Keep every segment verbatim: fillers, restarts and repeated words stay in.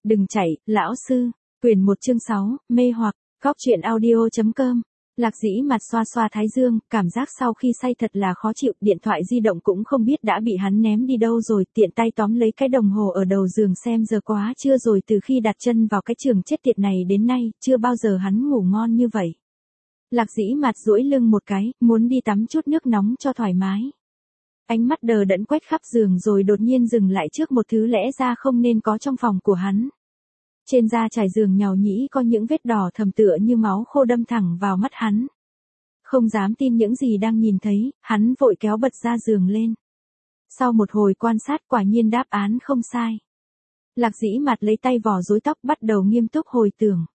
Đừng chạy, lão sư. Quyển một chương sáu, mê hoặc, góc truyện audio.com. Lạc Dĩ mặt xoa xoa thái dương, cảm giác sau khi say thật là khó chịu, điện thoại di động cũng không biết đã bị hắn ném đi đâu rồi, tiện tay tóm lấy cái đồng hồ ở đầu giường xem giờ quá trưa rồi, từ khi đặt chân vào cái trường chết tiệt này đến nay, chưa bao giờ hắn ngủ ngon như vậy. Lạc Dĩ mặt duỗi lưng một cái, muốn đi tắm chút nước nóng cho thoải mái. Ánh mắt đờ đẫn quét khắp giường rồi đột nhiên dừng lại trước một thứ lẽ ra không nên có trong phòng của hắn. Trên da trải giường nhàu nhĩ có những vết đỏ thầm tựa như máu khô đâm thẳng vào mắt hắn. Không dám tin những gì đang nhìn thấy, hắn vội kéo bật ra giường lên. Sau một hồi quan sát quả nhiên đáp án không sai. Lạc Dĩ mặt lấy tay vò rối tóc bắt đầu nghiêm túc hồi tưởng.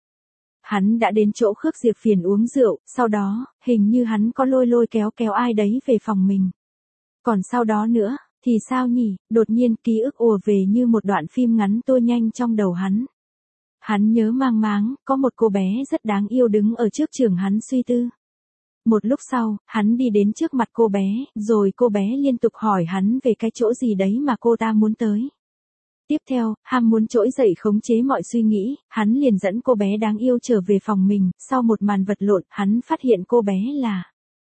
Hắn đã đến chỗ Khước Diệp Phiền uống rượu, sau đó, hình như hắn có lôi lôi kéo kéo ai đấy về phòng mình. Còn sau đó nữa, thì sao nhỉ, đột nhiên ký ức ùa về như một đoạn phim ngắn tua nhanh trong đầu hắn. Hắn nhớ mang máng, có một cô bé rất đáng yêu đứng ở trước giường hắn suy tư. Một lúc sau, hắn đi đến trước mặt cô bé, rồi cô bé liên tục hỏi hắn về cái chỗ gì đấy mà cô ta muốn tới. Tiếp theo, ham muốn trỗi dậy khống chế mọi suy nghĩ, hắn liền dẫn cô bé đáng yêu trở về phòng mình, sau một màn vật lộn, hắn phát hiện cô bé là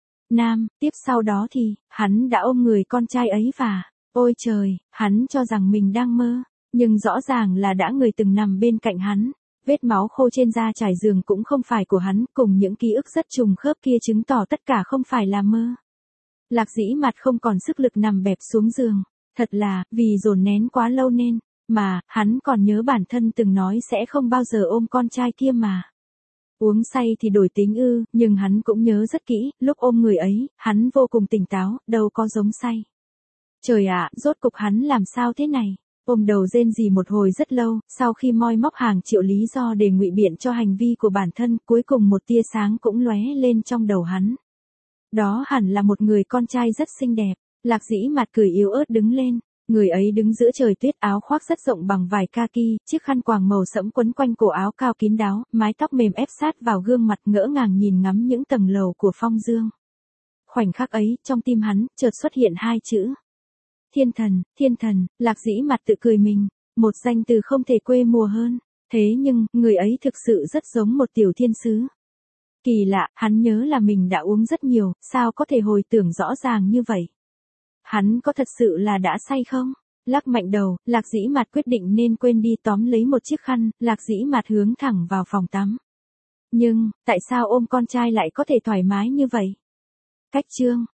nam, tiếp sau đó thì, hắn đã ôm người con trai ấy và, ôi trời, hắn cho rằng mình đang mơ, nhưng rõ ràng là đã người từng nằm bên cạnh hắn. Vết máu khô trên da trải giường cũng không phải của hắn, cùng những ký ức rất trùng khớp kia chứng tỏ tất cả không phải là mơ. Lạc Dĩ mặt không còn sức lực nằm bẹp xuống giường, thật là, vì dồn nén quá lâu nên, mà, hắn còn nhớ bản thân từng nói sẽ không bao giờ ôm con trai kia mà. Uống say thì đổi tính ư, nhưng hắn cũng nhớ rất kỹ, lúc ôm người ấy, hắn vô cùng tỉnh táo, đâu có giống say. Trời ạ, rốt cục hắn làm sao thế này? Ôm đầu rên rỉ một hồi rất lâu, sau khi moi móc hàng triệu lý do để ngụy biện cho hành vi của bản thân, cuối cùng một tia sáng cũng lóe lên trong đầu hắn. Đó hẳn là một người con trai rất xinh đẹp. Lạc Dĩ mặt cười yếu ớt đứng lên. Người ấy đứng giữa trời tuyết, áo khoác rất rộng bằng vải kaki, chiếc khăn quàng màu sẫm quấn quanh cổ áo cao kín đáo, mái tóc mềm ép sát vào gương mặt, ngỡ ngàng nhìn ngắm những tầng lầu của phong dương. Khoảnh khắc ấy, trong tim hắn, chợt xuất hiện hai chữ. Thiên thần, thiên thần. Lạc Dĩ mặt tự cười mình, một danh từ không thể quê mùa hơn. Thế nhưng, người ấy thực sự rất giống một tiểu thiên sứ. Kỳ lạ, hắn nhớ là mình đã uống rất nhiều, sao có thể hồi tưởng rõ ràng như vậy? Hắn có thật sự là đã say không? Lắc mạnh đầu, Lạc Dĩ mặt quyết định nên quên đi, tóm lấy một chiếc khăn, Lạc Dĩ mặt hướng thẳng vào phòng tắm. Nhưng, tại sao ôm con trai lại có thể thoải mái như vậy? Cách chương